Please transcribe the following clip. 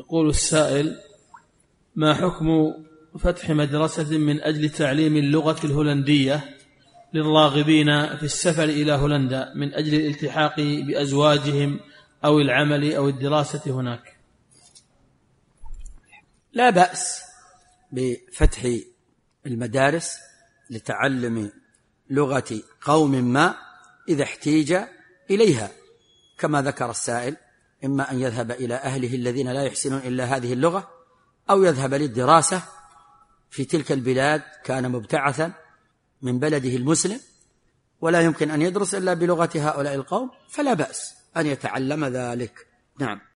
يقول السائل: ما حكم فتح مدرسة من أجل تعليم اللغة الهولندية للراغبين في السفر إلى هولندا من أجل الالتحاق بأزواجهم أو العمل أو الدراسة هناك؟ لا بأس بفتح المدارس لتعلم لغة قوم ما إذا احتيج إليها، كما ذكر السائل، إما أن يذهب إلى أهله الذين لا يحسنون إلا هذه اللغة، أو يذهب للدراسة في تلك البلاد كان مبتعثا من بلده المسلم ولا يمكن أن يدرس إلا بلغة هؤلاء القوم، فلا بأس أن يتعلم ذلك. نعم.